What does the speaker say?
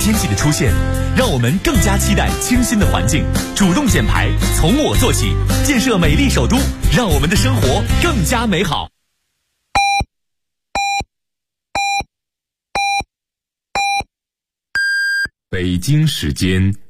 天气的出现，让我们更加期待清新的环境。主动减排，从我做起，建设美丽首都，让我们的生活更加美好。 北京时间